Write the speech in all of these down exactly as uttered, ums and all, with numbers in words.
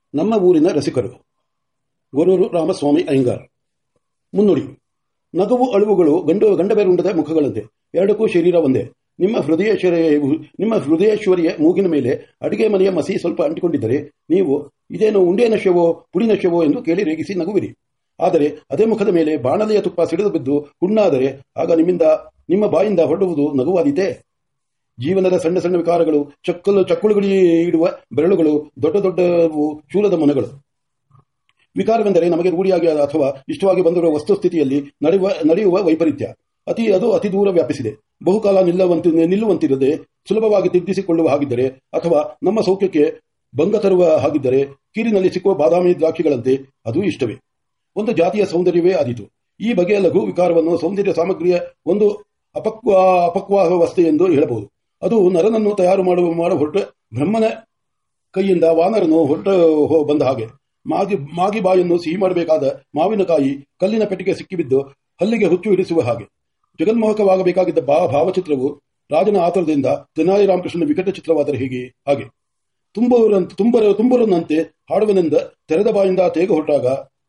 ನಮ್ಮ ಊರಿನ ರಸಿಕರು. ಗೊರೂರು ರಾಮಸ್ವಾಮಿ ಅಯ್ಯಂಗಾರ್. ಮುನ್ನುಡಿ. ನಗುವು ಅಳುವುಗಳು ಗಂಡು ಗಂಡಬೇರುಂಡದ ಮುಖಗಳಂತೆ, ಎರಡಕ್ಕೂ ಶರೀರ ಒಂದೇ. ನಿಮ್ಮ ಹೃದಯೇಶ್ವರಿಯ ನಿಮ್ಮ ಹೃದಯೇಶ್ವರಿಯ ಮೂಗಿನ ಮೇಲೆ ಅಡಿಗೆ ಮನೆಯ ಮಸಿ ಸ್ವಲ್ಪ ಅಂಟಿಕೊಂಡಿದ್ದರೆ ನೀವು ಇದೇನು ಉಂಡೆ ನಶ್ಯವೋ ಪುಡಿ ನಶ್ಯವೋ ಎಂದು ಕೇಳಿ ರೇಗಿಸಿ ನಗುವಿರಿ. ಆದರೆ ಅದೇ ಮುಖದ ಮೇಲೆ ಬಾಣಲೆಯ ತುಪ್ಪ ಸಿಡಿದು ಬಿದ್ದು ಹುಣ್ಣಾದರೆ ಆಗ ನಿಮ್ಮಿಂದ ನಿಮ್ಮ ಬಾಯಿಂದ ಹೊರಡುವುದು ನಗುವಾದೀತೆ. ಜೀವನದ ಸಣ್ಣ ಸಣ್ಣ ವಿಕಾರಗಳು, ಚಕ್ಕಲು ಚಕ್ಕುಳುಗಳಿ ಇಡುವ ಬೆರಳುಗಳು, ದೊಡ್ಡ ದೊಡ್ಡವು ಶೂಲದ ಮನಗಳು. ವಿಕಾರವೆಂದರೆ ನಮಗೆ ರೂಢಿಯಾಗಿ ಅಥವಾ ಇಷ್ಟವಾಗಿ ಬಂದಿರುವ ವಸ್ತುಸ್ಥಿತಿಯಲ್ಲಿ ನಡೆಯುವ ನಡೆಯುವ ವೈಪರೀತ್ಯ. ಅತಿ ಅದು ಅತಿ ದೂರ ವ್ಯಾಪಿಸಿದೆ. ಬಹುಕಾಲ ನಿಲ್ಲುವಂತಿ ನಿಲ್ಲುವಂತಿರದೆ ಸುಲಭವಾಗಿ ತಿದ್ದಿಸಿಕೊಳ್ಳುವ ಹಾಗಿದ್ದರೆ, ಅಥವಾ ನಮ್ಮ ಸೌಖ್ಯಕ್ಕೆ ಭಂಗ ತರುವ ಹಾಗಿದ್ದರೆ, ಕೀರಿನಲ್ಲಿ ಸಿಕ್ಕುವ ಬಾದಾಮಿ ದ್ರಾಕ್ಷಿಗಳಂತೆ ಅದು ಇಷ್ಟವೇ. ಒಂದು ಜಾತಿಯ ಸೌಂದರ್ಯವೇ ಆದೀತು. ಈ ಬಗೆಯ ಲಘು ವಿಕಾರವನ್ನು ಸೌಂದರ್ಯ ಸಾಮಗ್ರಿಯ ಒಂದು ಅಪಕ್ವ ಅಪಕ್ವಾವಸ್ಥೆ ಎಂದು ಹೇಳಬಹುದು. ಅದು ನರನನ್ನು ತಯಾರು ಮಾಡುವ ಮಾಡ ಹೊರಟ ಬ್ರಹ್ಮನ ಕೈಯಿಂದ ವಾನರನು ಹೊರಟ ಬಂದ ಹಾಗೆ. ಮಾಗಿ ಮಾಗಿ ಬಾಯನ್ನು ಸಿಹಿ ಮಾಡಬೇಕಾದ ಮಾವಿನಕಾಯಿ ಕಲ್ಲಿನ ಪೆಟ್ಟಿಗೆ ಸಿಕ್ಕಿಬಿದ್ದು ಹಲ್ಲಿಗೆ ಹುಚ್ಚು ಹಿಡಿಸುವ ಹಾಗೆ. ಜಗನ್ಮೋಹಕವಾಗಬೇಕಾಗಿದ್ದ ಬಾ ಭಾವಚಿತ್ರವು ರಾಜನ ಆತರದಿಂದ ತೆನಾಲಿ ರಾಮಕೃಷ್ಣನ ವಿಕಟ ಚಿತ್ರವಾದರೆ ಹೀಗೆ ಹಾಗೆ. ತುಂಬರಂತೆ ತುಂಬರ ತುಂಬರನ್ನಂತೆ ಹಾಡುವನೆಂದ ತೆರೆದ ಬಾಯಿಂದ ತೇಗ ಹೊರಟಾಗ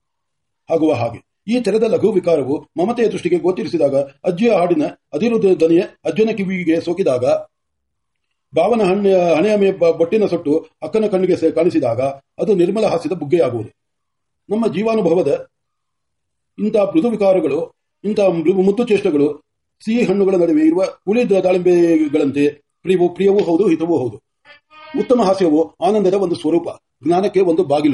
ಆಗುವ ಹಾಗೆ. ಈ ತೆರೆದ ಲಘು ವಿಕಾರವು ಮಮತೆಯ ದೃಷ್ಟಿಗೆ ಗೋಚರಿಸಿದಾಗ, ಅಜ್ಜಿಯ ಹಾಡಿನ ಅದಿರು ದನಿಯ ಅಜ್ಜನ ಕಿವಿಗೆ ಸೋಕಿದಾಗ, ಭಾವನ ಹಣ್ಣೆ ಹಣೆಯ ಮೇ ಬೊಟ್ಟಿನ ಸೊಟ್ಟು ಅಕ್ಕನ ಕಣ್ಣಿಗೆ ಕಾಣಿಸಿದಾಗ ಅದು ನಿರ್ಮಲ ಹಾಸ್ಯದ ಬುಗ್ಗೆಯಾಗುವುದು. ನಮ್ಮ ಜೀವಾನುಭವದ ಇಂಥ ಮೃದು ವಿಕಾರಗಳು, ಇಂಥ ಮುತ್ತು ಚೇಷ್ಟಗಳು ಸಿಹಿ ಹಣ್ಣುಗಳ ನಡುವೆ ಇರುವ ಉಳಿದ ದಾಳಿಂಬೆಗಳಂತೆ ಪ್ರಿಯವೂ ಪ್ರಿಯವೂ ಹೌದು, ಹಿತವೂ ಹೌದು. ಉತ್ತಮ ಹಾಸ್ಯವು ಆನಂದದ ಒಂದು ಸ್ವರೂಪ, ಜ್ಞಾನಕ್ಕೆ ಒಂದು ಬಾಗಿಲು.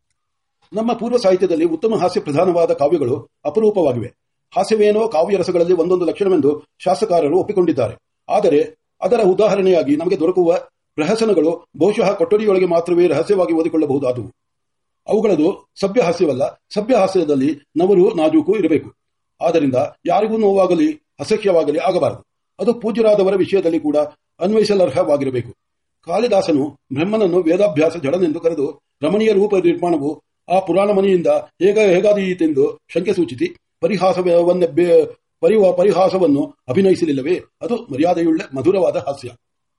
ನಮ್ಮ ಪೂರ್ವ ಸಾಹಿತ್ಯದಲ್ಲಿ ಉತ್ತಮ ಹಾಸ್ಯ ಪ್ರಧಾನವಾದ ಕಾವ್ಯಗಳು ಅಪರೂಪವಾಗಿವೆ. ಹಾಸ್ಯವೇನೋ ಕಾವ್ಯ ರಸಗಳಲ್ಲಿ ಒಂದೊಂದು ಲಕ್ಷಣವೆಂದು ಶಾಸ್ತ್ರಕಾರರು ಒಪ್ಪಿಕೊಂಡಿದ್ದಾರೆ. ಆದರೆ ಅದರ ಉದಾಹರಣೆಯಾಗಿ ನಮಗೆ ದೊರಕುವ ಪ್ರಹಸನಗಳು ಬಹುಶಃ ಕೊಠಡಿಯೊಳಗೆ ಮಾತ್ರವೇ ರಹಸ್ಯವಾಗಿ ಓದಿಕೊಳ್ಳಬಹುದಾದವು. ಅವುಗಳದು ಸಭ್ಯ ಹಾಸ್ಯವಲ್ಲ. ಸಭ್ಯ ಹಾಸ್ಯದಲ್ಲಿ ನವರು ನಾಜೂಕು ಇರಬೇಕು. ಆದ್ದರಿಂದ ಯಾರಿಗೂ ನೋವಾಗಲಿ ಅಸಹ್ಯವಾಗಲಿ ಆಗಬಾರದು. ಅದು ಪೂಜ್ಯರಾದವರ ವಿಷಯದಲ್ಲಿ ಕೂಡ ಅನ್ವಯಿಸಲರ್ಹವಾಗಿರಬೇಕು. ಕಾಳಿದಾಸನು ಬ್ರಹ್ಮನನ್ನು ವೇದಾಭ್ಯಾಸ ಜಡನೆಂದು ಕರೆದು ರಮಣೀಯ ರೂಪ ನಿರ್ಮಾಣವು ಆ ಪುರಾಣ ಮನೆಯಿಂದ ಹೇಗ ಹೇಗಾದೀತೆಂದು ಶಂಕೆ ಸೂಚಿಸಿ ಪರಿಹಾಸವನ್ನ ಪರಿವ ಪರಿಹಾಸವನ್ನು ಅಭಿನಯಿಸಲಿಲ್ಲವೇ? ಅದು ಮರ್ಯಾದೆಯುಳ್ಳ ಮಧುರವಾದ ಹಾಸ್ಯ.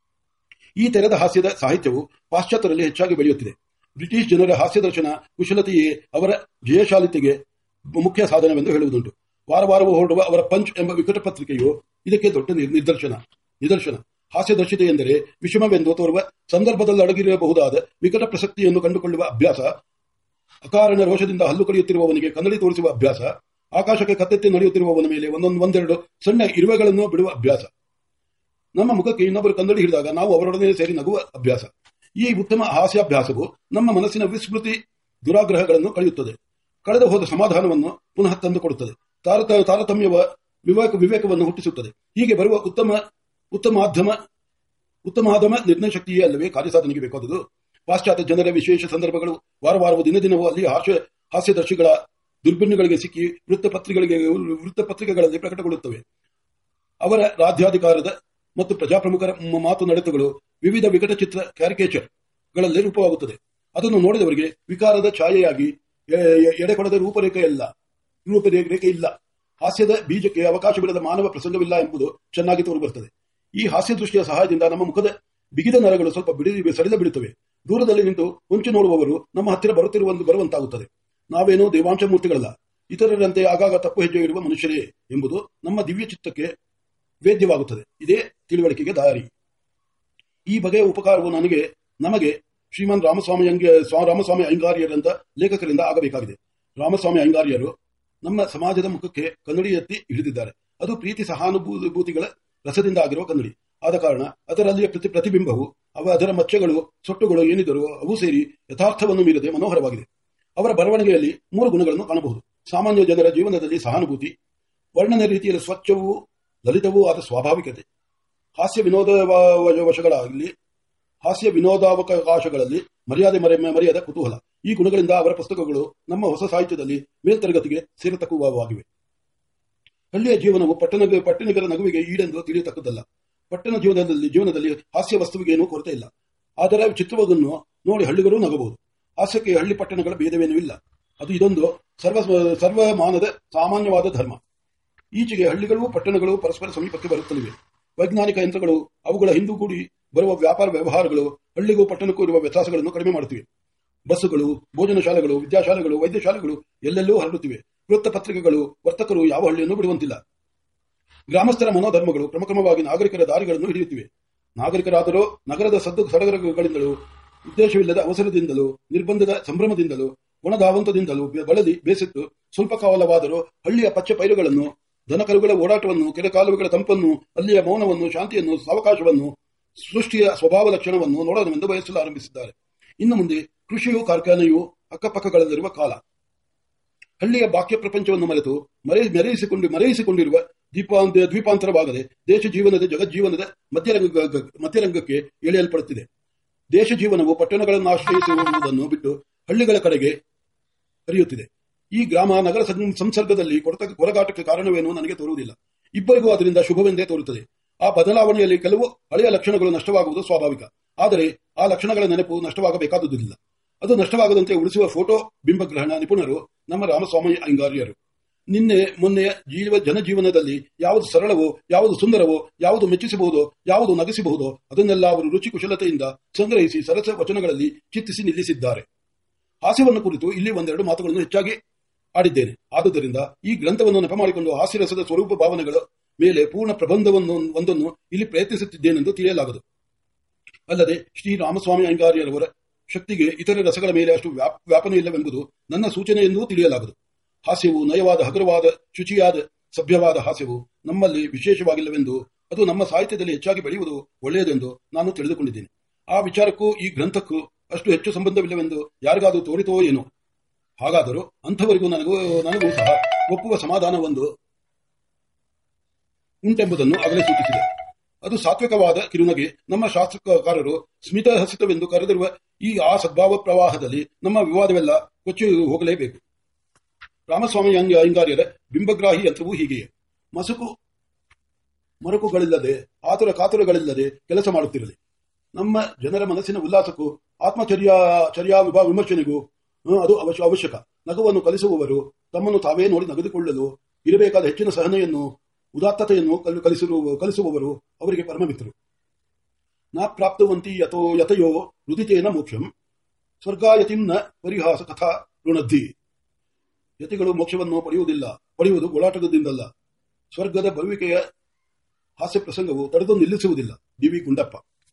ಈ ತೆರೆದ ಹಾಸ್ಯದ ಸಾಹಿತ್ಯವು ಪಾಶ್ಚಾತ್ಯರಲ್ಲಿ ಹೆಚ್ಚಾಗಿ ಬೆಳೆಯುತ್ತಿದೆ. ಬ್ರಿಟಿಷ್ ಜನರ ಹಾಸ್ಯದರ್ಶನ ಕುಶಲತೆಯೇ ಅವರ ಜಯಶಾಲಿತೆಗೆ ಮುಖ್ಯ ಸಾಧನವೆಂದು ಹೇಳುವುದುಂಟು. ವಾರ ವಾರವೂ ಹೊರಡುವ ಅವರ ಪಂಚ್ ಎಂಬ ವಿಕಟ ಪತ್ರಿಕೆಯು ಇದಕ್ಕೆ ದೊಡ್ಡ ನಿದರ್ಶನ ನಿದರ್ಶನ ಹಾಸ್ಯದರ್ಶಿತೆ ಎಂದರೆ ವಿಷಮವೆಂದು ತೋರುವ ಸಂದರ್ಭದಲ್ಲಿ ಅಡಗಿರಬಹುದಾದ ವಿಕಟ ಪ್ರಸಕ್ತಿಯನ್ನು ಕಂಡುಕೊಳ್ಳುವ ಅಭ್ಯಾಸ, ಅಕಾರಣ ರೋಷದಿಂದ ಹಲ್ಲು ಕಡಿಯುತ್ತಿರುವವನಿಗೆ ಕನ್ನಡಿ ತೋರಿಸುವ ಅಭ್ಯಾಸ, ಆಕಾಶಕ್ಕೆ ಕತ್ತೆತ್ತಿ ನಡೆಯುತ್ತಿರುವವನ ಮೇಲೆ ಒಂದೊಂದು ಒಂದೆರಡು ಸಣ್ಣ ಇರುವೆಗಳನ್ನು ಬಿಡುವ ಅಭ್ಯಾಸ, ನಮ್ಮ ಮುಖಕ್ಕೆ ಇನ್ನೊಬ್ಬರು ಕನ್ನಡಿ ಹಿಡಿದಾಗ ನಾವು ಅವರೊಡನೆ ಸೇರಿ ನಗುವ ಅಭ್ಯಾಸ. ಈ ಉತ್ತಮ ಹಾಸ್ಯಾಭ್ಯಾಸವು ನಮ್ಮ ಮನಸ್ಸಿನ ವಿಸ್ಮೃತಿ ದುರಾಗ್ರಹಗಳನ್ನು ಕಳೆಯುತ್ತದೆ. ಕಳೆದು ಹೋದ ಸಮಾಧಾನವನ್ನು ಪುನಃ ತಂದುಕೊಡುತ್ತದೆ. ತಾರತ ತಾರತಮ್ಯವ ವಿವೇಕ ವಿವೇಕವನ್ನು ಹುಟ್ಟಿಸುತ್ತದೆ. ಹೀಗೆ ಬರುವ ಉತ್ತಮ ಉತ್ತಮಾಧಮ ಉತ್ತಮಾಧಮ ನಿರ್ಣಯ ಶಕ್ತಿಯೇ ಅಲ್ಲವೇ ಕಾರ್ಯಸಾಧನೆಗೆ ಬೇಕಾದುದು. ಪಾಶ್ಚಾತ್ಯ ಜನರ ವಿಶೇಷ ಸಂದರ್ಭಗಳು ವಾರ ವಾರವೂ ದಿನ ದಿನವೂ ಅಲ್ಲಿ ಹಾಸ್ಯ ಹಾಸ್ಯದರ್ಶಿಗಳ ದುರ್ಬಿನ್ನಗಳಿಗೆ ಸಿಕ್ಕಿ ವೃತ್ತಪತ್ರಿಕೆಗಳಿಗೆ ವೃತ್ತಪತ್ರಿಕೆಗಳಲ್ಲಿ ಪ್ರಕಟಗೊಳ್ಳುತ್ತವೆ. ಅವರ ರಾಜ್ಯಾಧಿಕಾರದ ಮತ್ತು ಪ್ರಜಾಪ್ರಮುಖರ ಮಾತು ನಡೆತಗಳು ವಿವಿಧ ವಿಕಟ ಚಿತ್ರ ಕ್ಯಾರಿಕೇಚರ್ಗಳಲ್ಲಿ ರೂಪವಾಗುತ್ತದೆ. ಅದನ್ನು ನೋಡಿದವರಿಗೆ ವಿಕಾರದ ಛಾಯೆಯಾಗಿ ಎಡೆಕೊಡದ ರೂಪರೇಖೆಯಲ್ಲ ರೂಪರೇಖೆ ಇಲ್ಲ. ಹಾಸ್ಯದ ಬೀಜಕ್ಕೆ ಅವಕಾಶವಿಲ್ಲದ ಮಾನವ ಪ್ರಸಂಗವಿಲ್ಲ ಎಂಬುದು ಚೆನ್ನಾಗಿ ತೋರಿಬರುತ್ತದೆ. ಈ ಹಾಸ್ಯ ದೃಷ್ಟಿಯ ಸಹಾಯದಿಂದ ನಮ್ಮ ಮುಖದ ಬಿಗಿದ ನರಗಳು ಸ್ವಲ್ಪ ಬಿಡಿ ಸಡಿಲ ಬಿಡುತ್ತವೆ. ದೂರದಲ್ಲಿ ನಿಂತು ಹೊಂಚು ನೋಡುವವರು ನಮ್ಮ ಹತ್ತಿರ ಬರುತ್ತಿರುವ ಬರುವಂತಾಗುತ್ತದೆ. ನಾವೇನೋ ದೇವಾಂಶ ಮೂರ್ತಿಗಳಲ್ಲ, ಇತರರಂತೆ ಆಗಾಗ ತಪ್ಪು ಹೆಜ್ಜೆ ಇರುವ ಮನುಷ್ಯರೇ ಎಂಬುದು ನಮ್ಮ ದಿವ್ಯ ಚಿತ್ತಕ್ಕೆ ವೇದ್ಯವಾಗುತ್ತದೆ. ಇದೇ ತಿಳುವಳಿಕೆಗೆ ದಾರಿ. ಈ ಬಗೆಯ ಉಪಕಾರವು ನನಗೆ ನಮಗೆ ಶ್ರೀಮಾನ್ ರಾಮಸ್ವಾಮಿ ರಾಮಸ್ವಾಮಿ ಅಯ್ಯಂಗಾರ್ಯರಂತ ಲೇಖಕರಿಂದ ಆಗಬೇಕಾಗಿದೆ. ರಾಮಸ್ವಾಮಿ ಅಯ್ಯಂಗಾರ್ಯರು ನಮ್ಮ ಸಮಾಜದ ಮುಖಕ್ಕೆ ಕನ್ನಡಿ ಎತ್ತಿ ಹಿಡಿದಿದ್ದಾರೆ. ಅದು ಪ್ರೀತಿ ಸಹಾನುಭೂತಿಗಳ ರಸದಿಂದ ಆಗಿರುವ ಕನ್ನಡಿ. ಆದ ಕಾರಣ ಅದರಲ್ಲಿಯ ಪ್ರತಿ ಪ್ರತಿಬಿಂಬವು ಅವ ಅದರ ಮಚ್ಚೆಗಳು ಸೊಟ್ಟುಗಳು ಏನಿದ್ದರೂ ಅವು ಸೇರಿ ಯಥಾರ್ಥವನ್ನು ಮೀರದೆ ಮನೋಹರವಾಗಿದೆ. ಅವರ ಬರವಣಿಗೆಯಲ್ಲಿ ಮೂರು ಗುಣಗಳನ್ನು ಕಾಣಬಹುದು. ಸಾಮಾನ್ಯ ಜನರ ಜೀವನದಲ್ಲಿ ಸಹಾನುಭೂತಿ, ವರ್ಣನೆ ರೀತಿಯಲ್ಲಿ ಸ್ವಚ್ಛವೂ ಲಲಿತವೂ ಆದ ಸ್ವಾಭಾವಿಕತೆ, ಹಾಸ್ಯ ವಿನೋದ ವಶಗಳಾಗಲಿ ಹಾಸ್ಯ ವಿನೋದಾವಕಾಶಗಳಲ್ಲಿ ಮರ್ಯಾದೆ ಮರೆ ಮರೆಯದ ಕುತೂಹಲ. ಈ ಗುಣಗಳಿಂದ ಅವರ ಪುಸ್ತಕಗಳು ನಮ್ಮ ಹೊಸ ಸಾಹಿತ್ಯದಲ್ಲಿ ಮೇಲ್ತರಗತಿಗೆ ಸೇರತಕ್ಕವಾಗಿವೆ. ಹಳ್ಳಿಯ ಜೀವನವು ಪಟ್ಟಣ ಪಟ್ಟಣಿಗರ ನಗುವಿಗೆ ಈಡೆಂದು ತಿಳಿಯತಕ್ಕದ್ದಲ್ಲ. ಪಟ್ಟಣ ಜೀವನದಲ್ಲಿ ಜೀವನದಲ್ಲಿ ಹಾಸ್ಯ ವಸ್ತುವಿಗೇನೂ ಕೊರತೆ ಇಲ್ಲ. ಅದರ ಚಿತ್ರವನ್ನು ನೋಡಿ ಹಳ್ಳಿಗರೂ ನಗಬಹುದು. ಹಾಸ್ಯಕ್ಕೆ ಹಳ್ಳಿ ಪಟ್ಟಣಗಳ ಭೇದವೇನೂ ಇಲ್ಲ. ಅದು ಇದೊಂದು ಸರ್ವ ಸರ್ವಮಾನದ ಸಾಮಾನ್ಯವಾದ ಧರ್ಮ. ಈಚೆಗೆ ಹಳ್ಳಿಗಳು ಪಟ್ಟಣಗಳು ಪರಸ್ಪರ ಸಮೀಪಕ್ಕೆ ಬರುತ್ತಲಿವೆ. ವೈಜ್ಞಾನಿಕ ಯಂತ್ರಗಳು ಅವುಗಳ ಹಿಂದೂಗೂಡಿ ಬರುವ ವ್ಯಾಪಾರ ವ್ಯವಹಾರಗಳು ಹಳ್ಳಿಗೂ ಪಟ್ಟಣಕ್ಕೂ ಇರುವ ವ್ಯತ್ಯಾಸಗಳನ್ನು ಕಡಿಮೆ ಮಾಡುತ್ತಿವೆ. ಬಸ್ಸುಗಳು, ಭೋಜನ ಶಾಲೆಗಳು, ವಿದ್ಯಾಶಾಲೆಗಳು, ವೈದ್ಯಶಾಲೆಗಳು ಎಲ್ಲೆಲ್ಲೂ ಹರಡುತ್ತಿವೆ. ವೃತ್ತಪತ್ರಿಕೆಗಳು, ವರ್ತಕರು ಯಾವ ಹಳ್ಳಿಯನ್ನು ಬಿಡುವಂತಿಲ್ಲ. ಗ್ರಾಮಸ್ಥರ ಮನೋಧರ್ಮಗಳು ಕ್ರಮಕ್ರಮವಾಗಿ ನಾಗರಿಕರ ದಾರಿಗಳನ್ನು ಹಿಡಿಯುತ್ತಿವೆ. ನಾಗರಿಕರಾದರೂ ನಗರದ ಸದ್ದು ಸಡಗರಗಳಿಂದಲೂ, ಉದ್ದೇಶವಿಲ್ಲದ ಅವಸರದಿಂದಲೂ, ನಿರ್ಬಂಧದ ಸಂಭ್ರಮದಿಂದಲೂ, ಒಣಧಾವಂತದಿಂದಲೂ ಬಳಲಿ ಬೇಸತ್ತು ಸ್ವಲ್ಪ ಕಾಲವಾದರೂ ಹಳ್ಳಿಯ ಪಚ್ಚೆ ಪೈರುಗಳನ್ನು, ದನಕರುಗಳ ಓಡಾಟವನ್ನು, ಕೆರೆಕಾಲುವೆಗಳ ತಂಪನ್ನು, ಅಲ್ಲಿಯ ಮೌನವನ್ನು, ಶಾಂತಿಯನ್ನು, ಸಾವಕಾಶವನ್ನು, ಸೃಷ್ಟಿಯ ಸ್ವಭಾವ ಲಕ್ಷಣವನ್ನು ನೋಡೋಣವೆಂದು ಬಯಸಲು ಆರಂಭಿಸಿದ್ದಾರೆ. ಇನ್ನು ಮುಂದೆ ಕೃಷಿಯು ಕಾರ್ಖಾನೆಯು ಅಕ್ಕಪಕ್ಕಗಳಲ್ಲಿರುವ ಕಾಲ. ಹಳ್ಳಿಯ ಬಾಹ್ಯ ಪ್ರಪಂಚವನ್ನು ಮರೆತು ಮರೆ ಮೆರೆಯಿಸಿಕೊಂಡು ಮರೆಯಿಸಿಕೊಂಡಿರುವ ದೀಪಾಂತ ದ್ವೀಪಾಂತರವಾಗದೆ ದೇಶ ಜೀವನದ ಜಗಜ್ಜೀವನದ ಮಧ್ಯರಂಗ ಮಧ್ಯರಂಗಕ್ಕೆ ಎಳೆಯಲ್ಪಡುತ್ತಿದೆ. ದೇಶ ಜೀವನವು ಪಟ್ಟಣಗಳನ್ನು ಆಶ್ರಯಿಸುವುದನ್ನು ಬಿಟ್ಟು ಹಳ್ಳಿಗಳ ಕಡೆಗೆ ಹರಿಯುತ್ತಿದೆ. ಈ ಗ್ರಾಮ ನಗರ ಸಂಸರ್ಗದಲ್ಲಿ ಕೊರಗಾಟಕ್ಕೆ ಕಾರಣವೇನು ನನಗೆ ತೋರುವುದಿಲ್ಲ. ಇಬ್ಬರಿಗೂ ಅದರಿಂದ ಶುಭವೆಂದೇ ತೋರುತ್ತದೆ. ಆ ಬದಲಾವಣೆಯಲ್ಲಿ ಕೆಲವು ಹಳೆಯ ಲಕ್ಷಣಗಳು ನಷ್ಟವಾಗುವುದು ಸ್ವಾಭಾವಿಕ. ಆದರೆ ಆ ಲಕ್ಷಣಗಳ ನೆನಪು ನಷ್ಟವಾಗಬೇಕಾದುದಿಲ್ಲ. ಅದು ನಷ್ಟವಾಗದಂತೆ ಉಳಿಸುವ ಫೋಟೋ ಬಿಂಬಗ್ರಹಣ ನಿಪುಣರು ನಮ್ಮ ರಾಮಸ್ವಾಮಿ ಅಯ್ಯಂಗಾರ್ಯರು. ನಿನ್ನೆ ಮೊನ್ನೆಯ ಜೀವ ಜನಜೀವನದಲ್ಲಿ ಯಾವುದು ಸರಳವೋ, ಯಾವುದು ಸುಂದರವೋ, ಯಾವುದು ಮೆಚ್ಚಿಸಬಹುದೋ, ಯಾವುದು ನಗಿಸಬಹುದೋ ಅದನ್ನೆಲ್ಲ ಅವರು ರುಚಿ ಕುಶಲತೆಯಿಂದ ಸಂಗ್ರಹಿಸಿ ಸರಸ ವಚನಗಳಲ್ಲಿ ಚಿತ್ತಿಸಿ ನಿಲ್ಲಿಸಿದ್ದಾರೆ. ಹಾಸ್ಯವನ್ನು ಕುರಿತು ಇಲ್ಲಿ ಒಂದೆರಡು ಮಾತುಗಳನ್ನು ಹೆಚ್ಚಾಗಿ ಆಡಿದ್ದೇನೆ. ಆದುದರಿಂದ ಈ ಗ್ರಂಥವನ್ನು ನೆಪ ಮಾಡಿಕೊಂಡು ಹಾಸ್ಯರಸದ ಸ್ವರೂಪ ಭಾವನೆಗಳ ಮೇಲೆ ಪೂರ್ಣ ಪ್ರಬಂಧವನ್ನು ಒಂದನ್ನು ಇಲ್ಲಿ ಪ್ರಯತ್ನಿಸುತ್ತಿದ್ದೇನೆಂದು ತಿಳಿಯಲಾಗದು. ಅಲ್ಲದೆ ಶ್ರೀರಾಮಸ್ವಾಮಿ ಅಯ್ಯಂಗಾರ್ಯರವರ ಶಕ್ತಿಗೆ ಇತರ ರಸಗಳ ಮೇಲೆ ಅಷ್ಟು ವ್ಯಾಪನೆ ಇಲ್ಲವೆಂಬುದು ನನ್ನ ಸೂಚನೆ ಎಂದೂ ತಿಳಿಯಲಾಗದು. ಹಾಸ್ಯವು ನಯವಾದ, ಹಗುರವಾದ, ಶುಚಿಯಾದ, ಸಭ್ಯವಾದ ಹಾಸ್ಯವು ನಮ್ಮಲ್ಲಿ ವಿಶೇಷವಾಗಿಲ್ಲವೆಂದು, ಅದು ನಮ್ಮ ಸಾಹಿತ್ಯದಲ್ಲಿ ಹೆಚ್ಚಾಗಿ ಬೆಳೆಯುವುದು ಒಳ್ಳೆಯದೆಂದು ನಾನು ತಿಳಿದುಕೊಂಡಿದ್ದೇನೆ. ಆ ವಿಚಾರಕ್ಕೂ ಈ ಗ್ರಂಥಕ್ಕೂ ಅಷ್ಟು ಹೆಚ್ಚು ಸಂಬಂಧವಿಲ್ಲವೆಂದು ಯಾರಿಗಾದರೂ ತೋರಿತೋ ಏನೋ. ಹಾಗಾದರೂ ಅಂಥವರಿಗೂ ನನಗೂ ನನಗೂ ಸಹ ಒಪ್ಪುವ ಸಮಾಧಾನವೊಂದು ಉಂಟೆಂಬುದನ್ನು ಆಗಲೇ ಸೂಚಿಸಿದೆ. ಅದು ಸಾತ್ವಿಕವಾದ ಕಿರುನಗೆ. ನಮ್ಮ ಶಾಸ್ತ್ರಕಾರರು ಸ್ಮಿತಹಸಿತವೆಂದು ಕರೆದಿರುವ ಈ ಆ ಸದ್ಭಾವ ಪ್ರವಾಹದಲ್ಲಿ ನಮ್ಮ ವಿವಾದವೆಲ್ಲ ಕೊಚ್ಚಿ ಹೋಗಲೇಬೇಕು. ರಾಮಸ್ವಾಮಿ ಅಯ್ಯಂಗಾರ್ಯರ ಬಿಂಬಗ್ರಾಹಿ ಯಂತ್ರವೂ ಹೀಗೆಯೇ. ಮಸುಕು ಮರುಕುಗಳಿಲ್ಲದೆ, ಆತುರ ಕಾತುರಗಳಿಲ್ಲದೆ ಕೆಲಸ ಮಾಡುತ್ತಿರಲಿ. ನಮ್ಮ ಜನರ ಮನಸ್ಸಿನ ಉಲ್ಲಾಸಕ್ಕೂ ಆತ್ಮಚರ್ಯಾ ಚರ್ಯಾ ವಿಮರ್ಶನೆಗೂ ಅದು ಅವಶ್ಯ ಅವಶ್ಯಕ. ನಗುವನ್ನು ಕಲಿಸುವವರು ತಮ್ಮನ್ನು ತಾವೇ ನೋಡಿ ನಗೆದುಕೊಳ್ಳಲು ಇರಬೇಕಾದ ಹೆಚ್ಚಿನ ಸಹನೆಯನ್ನು, ಉದಾತ್ತತೆಯನ್ನು ಕಲಿಸುವವರು ಅವರಿಗೆ ಪರಮಮಿತ್ರರು. ನಾ ಪ್ರಾಪ್ತವಂತಿ ಯಥೋ ಯತಯೋ ರುದಿತೇನ ಮೋಕ್ಷಂ ಸ್ವರ್ಗಾಯತಿಂ ನ ಪರಿಹಾಸ ಕಥಾ ಋಣದ್ಧಿ. ಯತಿಗಳು ಮೋಕ್ಷವನ್ನು ಪಡೆಯುವುದಿಲ್ಲ, ಪಡೆಯುವುದು ಗೋಳಾಟದಿಂದಲ್ಲ. ಸ್ವರ್ಗದ ಬರುವಿಕೆಯ ಹಾಸ್ಯ ಪ್ರಸಂಗವು ತಡೆದು ನಿಲ್ಲಿಸುವುದಿಲ್ಲ. D V Gundappa.